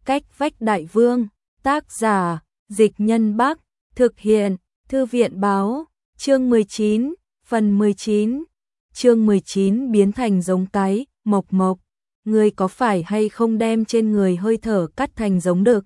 Cách vách đại vương, tác giả, Dịch Nhân Bắc, thực hiện, Thư viện báo, chương 19, phần 19. Chương 19 biến thành giống cái, Mộc Mộc, ngươi có phải hay không đem trên người hơi thở cắt thành giống đực?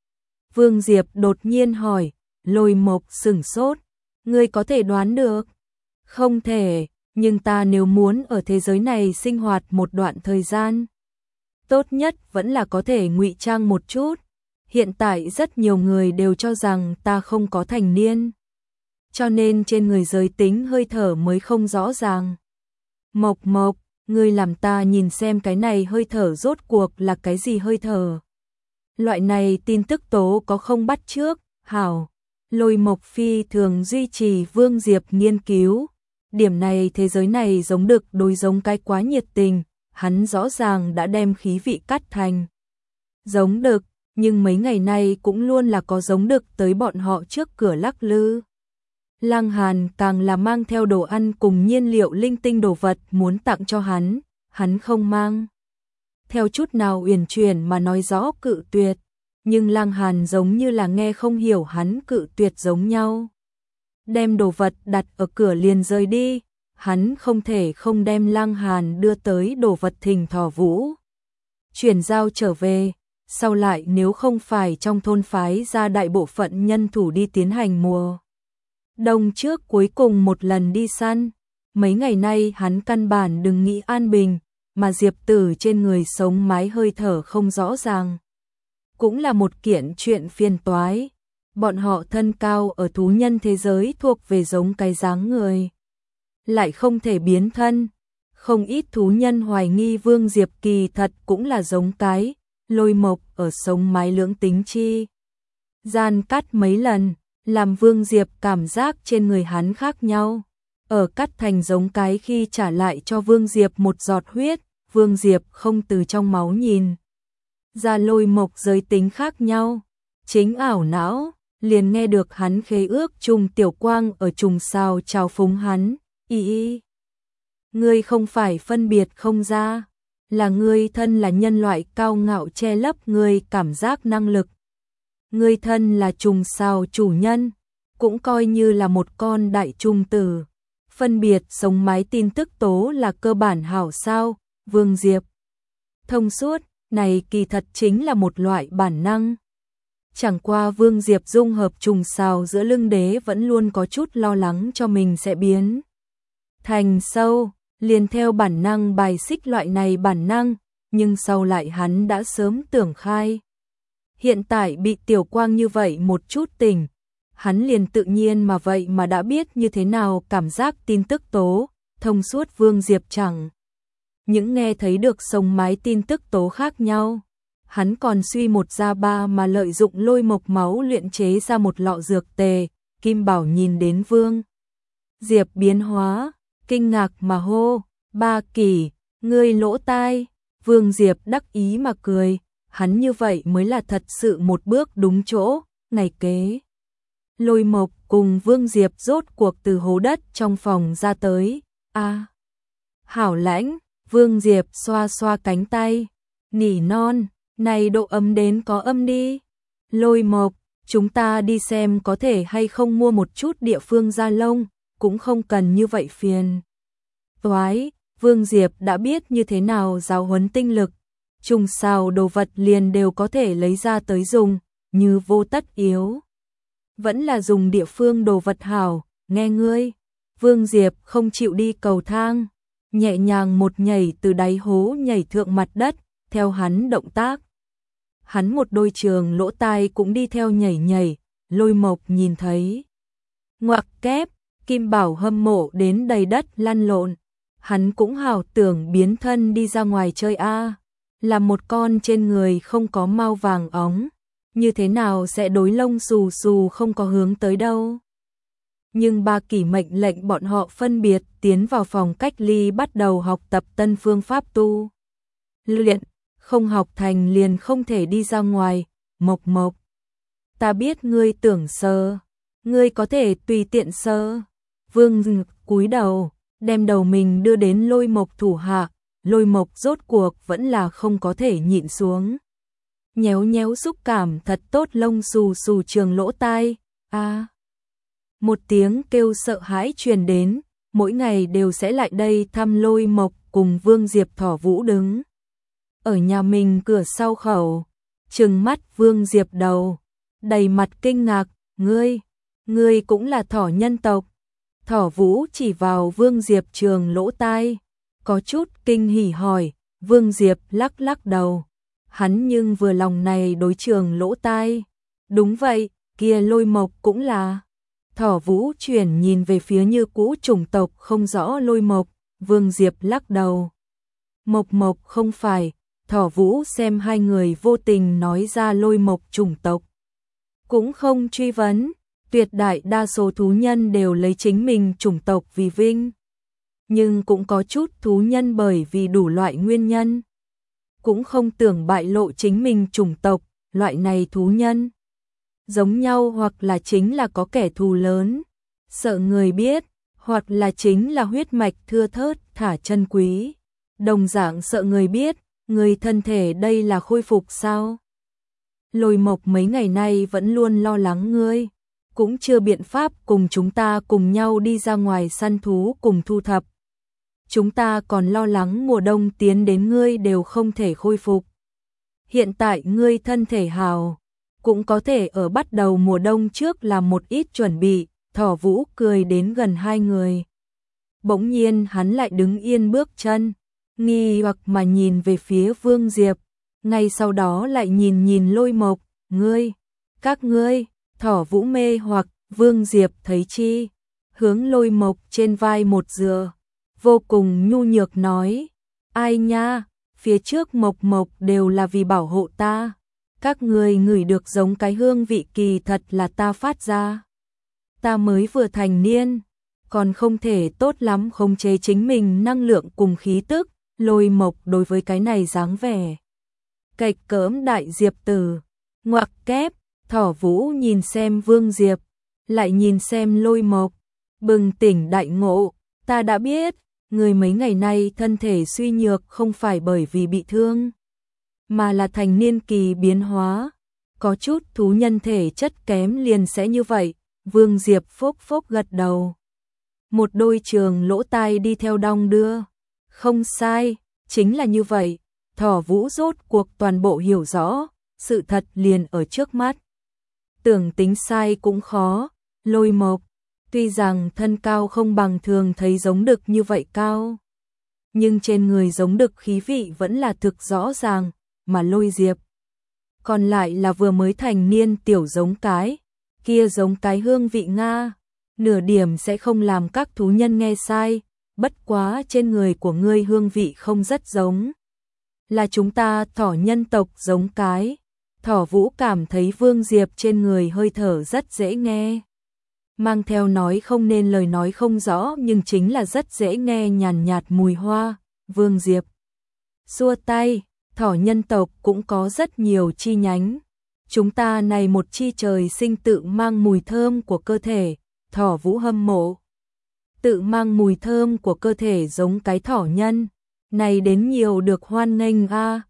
Vương Diệp đột nhiên hỏi, Lôi Mộc sửng sốt, ngươi có thể đoán được? Không thể, nhưng ta nếu muốn ở thế giới này sinh hoạt một đoạn thời gian, tốt nhất vẫn là có thể ngụy trang một chút. Hiện tại rất nhiều người đều cho rằng ta không có thành niên, cho nên trên người giới tính hơi thở mới không rõ ràng. Mộc Mộc, ngươi làm ta nhìn xem cái này hơi thở rốt cuộc là cái gì hơi thở. Loại này tin tức tố có không bắt chước, hảo. Lôi Mộc phi thường duy trì Vương Diệp nghiên cứu. Điểm này thế giới này giống đực đối giống cái quá nhiệt tình, hắn rõ ràng đã đem khí vị cắt thành giống đực, nhưng mấy ngày nay cũng luôn là có giống đực tới bọn họ trước cửa lắc lư. Lăng Hàn càng là mang theo đồ ăn cùng nhiên liệu linh tinh đồ vật muốn tặng cho hắn không mang theo chút nào uyển chuyển mà nói rõ cự tuyệt, nhưng Lăng Hàn giống như là nghe không hiểu hắn cự tuyệt giống nhau. Đem đồ vật đặt ở cửa liền rời đi, hắn không thể không đem Lăng Hàn đưa tới đồ vật Thỉnh Thỏ Vũ chuyển giao trở về, sau lại nếu không phải trong thôn phái ra đại bộ phận nhân thủ đi tiến hành mùa đông trước cuối cùng một lần đi săn, mấy ngày nay hắn căn bản đừng nghĩ an bình, mà Diệp Tử trên người sống mái hơi thở không rõ ràng, cũng là một kiện chuyện phiền toái. Bọn họ thân cao ở thú nhân thế giới thuộc về giống cái dáng người, lại không thể biến thân. Không ít thú nhân hoài nghi Vương Diệp kỳ thật cũng là giống cái. Lôi Mộc ở sống mái lưỡng tính chi gian cắt mấy lần, làm Vương Diệp cảm giác trên người hắn khác nhau. Ở cắt thành giống cái khi trả lại cho Vương Diệp một giọt huyết, Vương Diệp không từ trong máu nhìn ra Lôi Mộc giới tính khác nhau. Chính ảo não, liền nghe được hắn khế ước trùng tiểu quang ở trùng sao chào phúng hắn, y ngươi không phải phân biệt không ra, là ngươi thân là nhân loại cao ngạo che lấp ngươi cảm giác năng lực. Ngươi thân là trùng sao chủ nhân, cũng coi như là một con đại trùng tử. Phân biệt sống mái tin tức tố là cơ bản hảo sao, Vương Diệp. Thông suốt, này kỳ thật chính là một loại bản năng. Chẳng qua Vương Diệp dung hợp trùng sao giữa lưng đế vẫn luôn có chút lo lắng cho mình sẽ biến thành sâu, liền theo bản năng bài xích loại này bản năng, nhưng sau lại hắn đã sớm tưởng khai. Hiện tại bị tiểu quang như vậy một chút tỉnh, hắn liền tự nhiên mà vậy mà đã biết như thế nào cảm giác tin tức tố, thông suốt. Vương Diệp chẳng những nghe thấy được sống mái tin tức tố khác nhau, hắn còn suy một ra ba mà lợi dụng Lôi Mộc máu luyện chế ra một lọ dược tề. Kim Bảo nhìn đến Vương Diệp biến hóa, kinh ngạc mà hô, Ba Kỷ, ngươi lỗ tai. Vương Diệp đắc ý mà cười, hắn như vậy mới là thật sự một bước đúng chỗ. Ngày kế, Lôi Mộc cùng Vương Diệp rốt cuộc từ hố đất trong phòng ra tới. Hảo lãnh. Vương Diệp xoa xoa cánh tay, nỉ non, này độ ấm đến có âm đi. Lôi Mộc, chúng ta đi xem có thể hay không mua một chút địa phương da lông, cũng không cần như vậy phiền toái. Vương Diệp đã biết như thế nào giáo huấn tinh lực, trùng sao đồ vật liền đều có thể lấy ra tới dùng, như vô tất yếu. Vẫn là dùng địa phương đồ vật hảo, nghe ngươi. Vương Diệp không chịu đi cầu thang, nhẹ nhàng một nhảy từ đáy hố nhảy thượng mặt đất, theo hắn động tác. Hắn một đôi trường lỗ tai cũng đi theo nhảy nhảy. Lôi Mộc nhìn thấy, ngoặc kép, Kim Bảo hâm mộ đến đầy đất lăn lộn. Hắn cũng hảo tưởng biến thân đi ra ngoài chơi là một con trên người không có mao vàng óng, như thế nào sẽ đối lông xù xù không có hướng tới đâu. Nhưng Ba Kỷ mệnh lệnh bọn họ phân biệt tiến vào phòng cách ly bắt đầu học tập tân phương pháp tu luyện, không học thành liền không thể đi ra ngoài. Mộc Mộc, ta biết ngươi tưởng sờ, ngươi có thể tùy tiện sờ. Vương cúi đầu, đem đầu mình đưa đến Lôi Mộc thủ hạ. Lôi Mộc rốt cuộc vẫn là không có thể nhịn xuống. nhéo nhéo xúc cảm thật tốt lông xù xù trường lỗ tai. A. Một tiếng kêu sợ hãi truyền đến, mỗi ngày đều sẽ lại đây thăm Lôi Mộc cùng Vương Diệp. Thỏ Vũ đứng ở nhà mình cửa sau khẩu, trừng mắt Vương Diệp đầu, đầy mặt kinh ngạc, ngươi cũng là thỏ nhân tộc. Thỏ Vũ chỉ vào Vương Diệp trường lỗ tai, có chút kinh hỉ hỏi. Vương Diệp lắc lắc đầu, hắn nhưng vừa lòng này đối trường lỗ tai. Đúng vậy, kia Lôi Mộc cũng là. Thỏ Vũ chuyển nhìn về phía như cũ chủng tộc không rõ Lôi Mộc. Vương Diệp lắc đầu. Mộc không phải. Thỏ Vũ xem hai người vô tình nói ra Lôi Mộc chủng tộc, cũng không truy vấn. Tuyệt đại đa số thú nhân đều lấy chính mình chủng tộc vì vinh, nhưng cũng có chút thú nhân bởi vì đủ loại nguyên nhân cũng không tưởng bại lộ chính mình chủng tộc. Loại này thú nhân giống nhau hoặc là chính là có kẻ thù lớn, sợ người biết, hoặc là chính là huyết mạch thưa thớt thả chân quý, đồng dạng sợ người biết. Người thân thể đây là khôi phục sao? Lôi Mộc mấy ngày nay vẫn luôn lo lắng ngươi, cũng chưa biện pháp cùng chúng ta cùng nhau đi ra ngoài săn thú cùng thu thập. Chúng ta còn lo lắng mùa đông tiến đến ngươi đều không thể khôi phục. Hiện tại ngươi thân thể hào, cũng có thể ở bắt đầu mùa đông trước làm một ít chuẩn bị. Thỏ Vũ cười đến gần hai người. Bỗng nhiên hắn lại đứng yên bước chân, nghi hoặc mà nhìn về phía Vương Diệp, ngay sau đó lại nhìn Lôi Mộc. Các ngươi. Thỏ Vũ mê hoặc. Vương Diệp thấy chi, hướng Lôi Mộc trên vai một dựa, vô cùng nhu nhược nói, ai nha, phía trước Mộc đều là vì bảo hộ ta, các ngươi ngửi được giống cái hương vị kỳ thật là ta phát ra. Ta mới vừa thành niên, còn không thể tốt lắm khống chế chính mình năng lượng cùng khí tức. Lôi Mộc đối với cái này dáng vẻ cạch cỡm đại Diệp tử, ngoặc kép. Thỏ Vũ nhìn xem Vương Diệp, lại nhìn xem Lôi Mộc, bừng tỉnh đại ngộ. Ta đã biết, người mấy ngày nay thân thể suy nhược không phải bởi vì bị thương, mà là thành niên kỳ biến hóa. Có chút thú nhân thể chất kém liền sẽ như vậy. Vương Diệp phốc gật đầu, một đôi trường lỗ tai đi theo đong đưa. Không sai, chính là như vậy. Thỏ Vũ rốt cuộc toàn bộ hiểu rõ, sự thật liền ở trước mắt. Tưởng tính sai cũng khó. Lôi Mộc, tuy rằng thân cao không bằng thường thấy giống đực như vậy cao, nhưng trên người giống đực khí vị vẫn là thực rõ ràng, mà Lôi Diệp còn lại là vừa mới thành niên tiểu giống cái, kia giống cái hương vị Nga, nửa điểm sẽ không làm các thú nhân nghe sai. Bất quá trên người của ngươi hương vị không rất giống, là chúng ta thỏ nhân tộc giống cái. Thỏ Vũ cảm thấy Vương Diệp trên người hơi thở rất dễ nghe, mang theo nói không nên lời nói không rõ nhưng chính là rất dễ nghe, nhàn nhạt mùi hoa. Vương Diệp xua tay, thỏ nhân tộc cũng có rất nhiều chi nhánh, chúng ta này một chi trời sinh tự mang mùi thơm của cơ thể. Thỏ Vũ hâm mộ, tự mang mùi thơm của cơ thể giống cái thỏ nhân, này đến nhiều được hoan nghênh a.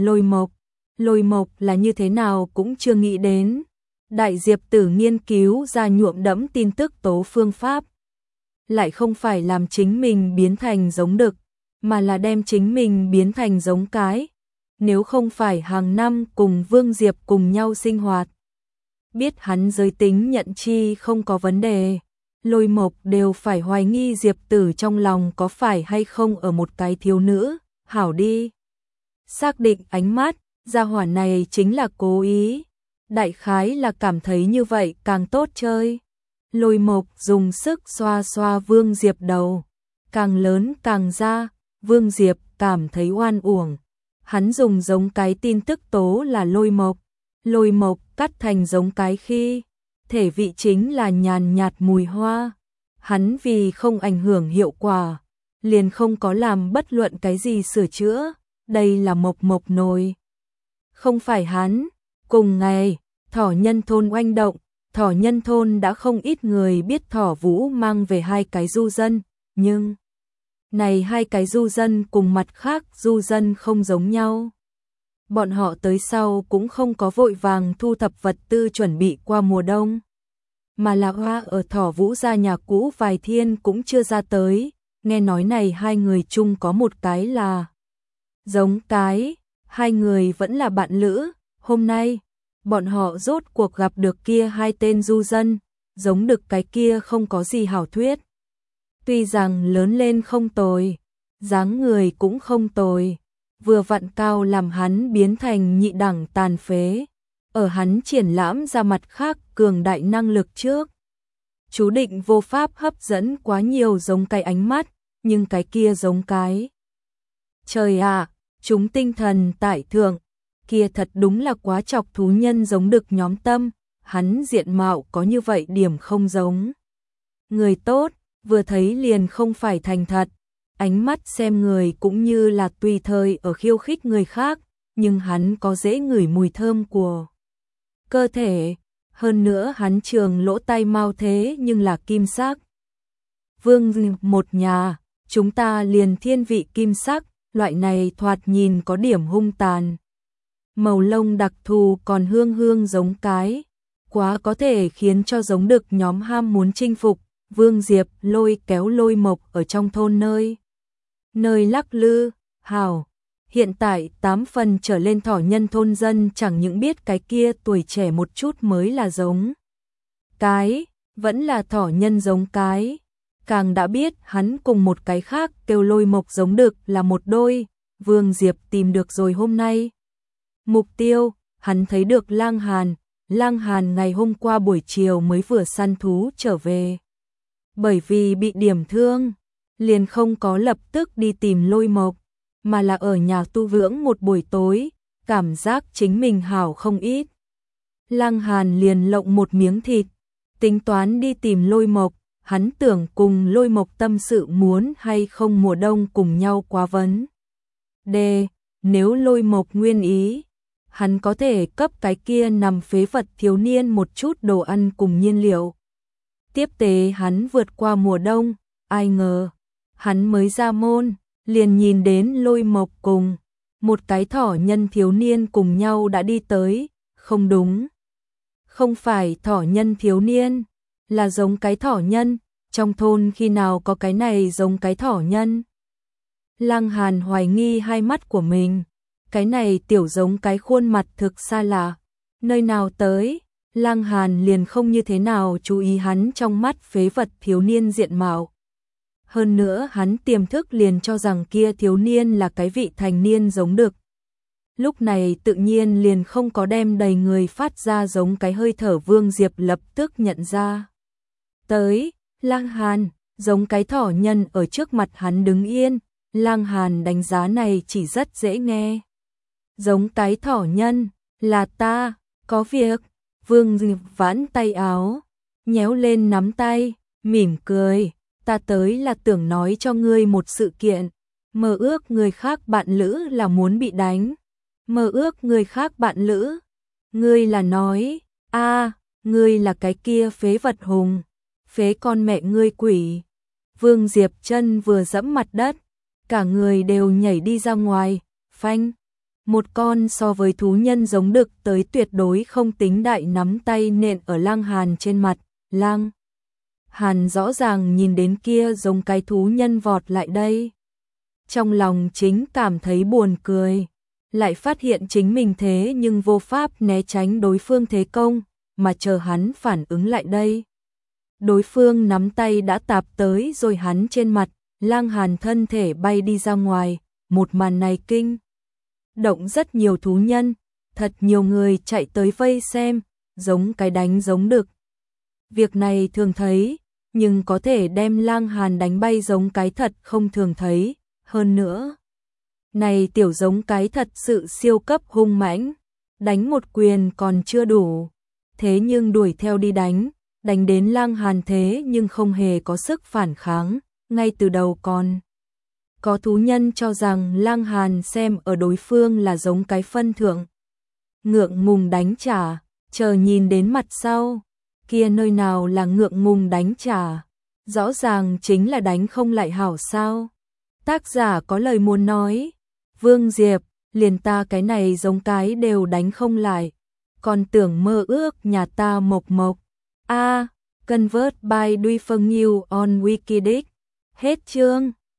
Lôi Mộc là như thế nào cũng chưa nghĩ đến. Đại Diệp tử nghiên cứu ra nhuộm đẫm tin tức tố phương pháp, lại không phải làm chính mình biến thành giống đực, mà là đem chính mình biến thành giống cái. Nếu không phải hàng năm cùng Vương Diệp cùng nhau sinh hoạt, biết hắn giới tính nhận chi không có vấn đề, Lôi Mộc đều phải hoài nghi Diệp tử trong lòng có phải hay không ở một cái thiếu nữ. Hảo đi, xác định ánh mắt, gia hỏa này chính là cố ý, đại khái là cảm thấy như vậy càng tốt chơi. Lôi Mộc dùng sức xoa xoa Vương Diệp đầu, càng lớn càng ra. Vương Diệp cảm thấy oan uổng, hắn dùng giống cái tin tức tố là Lôi Mộc cắt thành giống cái khi thể vị chính là nhàn nhạt mùi hoa. Hắn vì không ảnh hưởng hiệu quả, liền không có làm bất luận cái gì sửa chữa. Đây là Mộc nồi, không phải hắn. Cùng ngày, thỏ nhân thôn oanh động. Thỏ nhân thôn đã không ít người biết Thỏ Vũ mang về 2 cái du dân, nhưng này 2 cái du dân cùng mặt khác du dân không giống nhau. Bọn họ tới sau cũng không có vội vàng thu thập vật tư chuẩn bị qua mùa đông, mà là Hoa ở Thỏ Vũ gia nhà cũ vài thiên cũng chưa ra tới, nghe nói này hai người chung có một cái là giống cái, hai người vẫn là bạn lữ, hôm nay bọn họ rốt cuộc gặp được kia hai tên du dân, giống được cái kia không có gì hảo thuyết. Tuy rằng lớn lên không tồi, dáng người cũng không tồi, vừa vặn cao làm hắn biến thành nhị đẳng tàn phế, ở hắn triển lãm ra mặt khác cường đại năng lực trước. Chú định vô pháp hấp dẫn quá nhiều giống cái ánh mắt, nhưng cái kia giống cái. Trời ạ, chúng tinh thần tại thượng, kia thật đúng là quá chọc thú nhân giống được nhóm tâm, hắn diện mạo có như vậy điểm không giống. Người tốt, vừa thấy liền không phải thành thật, ánh mắt xem người cũng như là tùy thời ở khiêu khích người khác, nhưng hắn có dễ ngửi mùi thơm của cơ thể, hơn nữa hắn trường lỗ tai mau thế nhưng là kim sắc. Vương một nhà, chúng ta liền thiên vị kim sắc, loại này thoạt nhìn có điểm hung tàn. Màu lông đặc thù còn hương hương giống cái, quá có thể khiến cho giống được nhóm ham muốn chinh phục. Vương Diệp lôi kéo Lôi Mộc ở trong thôn nơi lắc lư, hào. Hiện tại 8 phần trở lên thỏ nhân thôn dân chẳng những biết cái kia tuổi trẻ một chút mới là giống cái, vẫn là thỏ nhân giống cái. Càng đã biết hắn cùng một cái khác kêu Lôi Mộc giống được là một đôi, Vương Diệp tìm được rồi hôm nay. Mục tiêu, hắn thấy được Lang Hàn ngày hôm qua buổi chiều mới vừa săn thú trở về. Bởi vì bị điểm thương, liền không có lập tức đi tìm Lôi Mộc, mà là ở nhà tu dưỡng một buổi tối, cảm giác chính mình hảo không ít. Lang Hàn liền lộng một miếng thịt, tính toán đi tìm Lôi Mộc, hắn tưởng cùng Lôi Mộc tâm sự muốn hay không mùa đông cùng nhau quá vấn. Nếu Lôi Mộc nguyên ý, hắn có thể cấp cái kia nằm phế vật thiếu niên một chút đồ ăn cùng nhiên liệu. Tiếp tế hắn vượt qua mùa đông, ai ngờ, hắn mới ra môn, liền nhìn đến Lôi Mộc cùng một cái thỏ nhân thiếu niên cùng nhau đã đi tới, không đúng. Không phải thỏ nhân thiếu niên, là giống cái thỏ nhân, trong thôn khi nào có cái này giống cái thỏ nhân. Lang Hàn hoài nghi hai mắt của mình, cái này tiểu giống cái khuôn mặt thực xa lạ, nơi nào tới. Lang Hàn liền không như thế nào chú ý hắn trong mắt phế vật thiếu niên diện mạo. Hơn nữa hắn tiềm thức liền cho rằng kia thiếu niên là cái vị thành niên giống được. Lúc này tự nhiên liền không có đem đầy người phát ra giống cái hơi thở. Vương Diệp lập tức nhận ra. Tới, Lang Hàn, giống cái thỏ nhân ở trước mặt hắn đứng yên, Lang Hàn đánh giá này chỉ rất dễ nghe. Giống cái thỏ nhân, là ta, có việc. Vương Diệp vãn tay áo, nhéo lên nắm tay, mỉm cười, ta tới là tưởng nói cho ngươi một sự kiện, mơ ước người khác bạn lữ là muốn bị đánh, mơ ước người khác bạn lữ, ngươi là nói, ngươi là cái kia phế vật hùng, phế con mẹ ngươi quỷ. Vương Diệp chân vừa dẫm mặt đất, cả người đều nhảy đi ra ngoài, phanh. Một con so với thú nhân giống đực tới tuyệt đối không tính đại nắm tay nện ở Lang Hàn trên mặt. Lang Hàn rõ ràng nhìn đến kia giống cái thú nhân vọt lại đây. Trong lòng chính cảm thấy buồn cười, lại phát hiện chính mình thế nhưng vô pháp né tránh đối phương thế công, mà chờ hắn phản ứng lại đây. Đối phương nắm tay đã tạp tới rồi hắn trên mặt, Lang Hàn thân thể bay đi ra ngoài, một màn này kinh động rất nhiều thú nhân, thật nhiều người chạy tới vây xem, giống cái đánh giống đực. Việc này thường thấy, nhưng có thể đem Lang Hàn đánh bay giống cái thật không thường thấy, hơn nữa. Này tiểu giống cái thật sự siêu cấp hung mãnh, đánh một quyền còn chưa đủ, thế nhưng đuổi theo đi đánh đến Lang Hàn thế nhưng không hề có sức phản kháng, ngay từ đầu còn. Có thú nhân cho rằng Lang Hàn xem ở đối phương là giống cái phân thượng. Ngượng ngùng đánh trả, chờ nhìn đến mặt sau, kia nơi nào là ngượng ngùng đánh trả, rõ ràng chính là đánh không lại hảo sao. Tác giả có lời muốn nói, Vương Diệp, liền ta cái này giống cái đều đánh không lại, còn tưởng mơ ước nhà ta mộc mộc. A, convert by Duy Phương Nhiêu on Wikidic. Hết chương.